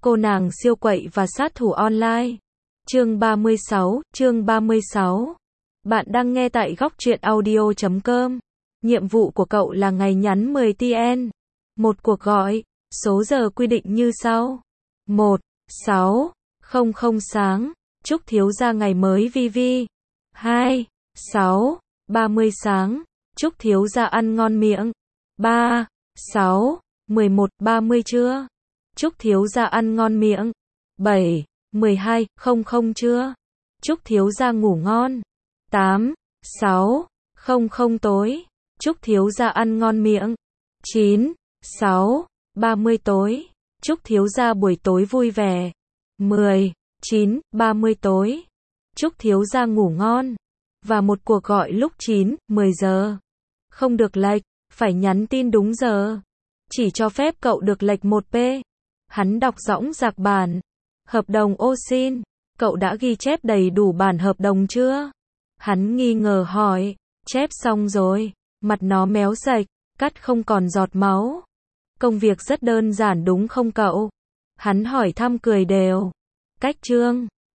Cô nàng siêu quậy và sát thủ online. Chương 36. Bạn đang nghe tại góc truyện audio.com. Nhiệm vụ của cậu là ngày nhắn 10 TN. Một cuộc gọi. Số giờ quy định như sau. 1:06:00 sáng. Chúc thiếu gia ngày mới VV. 2:06:30 sáng. Chúc thiếu gia ăn ngon miệng. 3:06:11:30 trưa. Chúc thiếu gia ăn ngon miệng. 7:12:00 trưa. Chúc thiếu gia ngủ ngon. 8:06:00 tối. Chúc thiếu gia ăn ngon miệng. 9:06:30 tối. Chúc thiếu gia buổi tối vui vẻ. 10:09:30 tối. Chúc thiếu gia ngủ ngon. Và một cuộc gọi lúc 9:10 giờ. Không được lệch, phải nhắn tin đúng giờ. Chỉ cho phép cậu được lệch 1p. Hắn đọc dõng dạc bản. Hợp đồng ô xin, cậu đã ghi chép đầy đủ bản hợp đồng chưa? Hắn nghi ngờ hỏi. Chép xong rồi. Mặt nó méo sạch, cắt không còn giọt máu. Công việc rất đơn giản đúng không cậu? Hắn hỏi thăm cười đều. Cách chương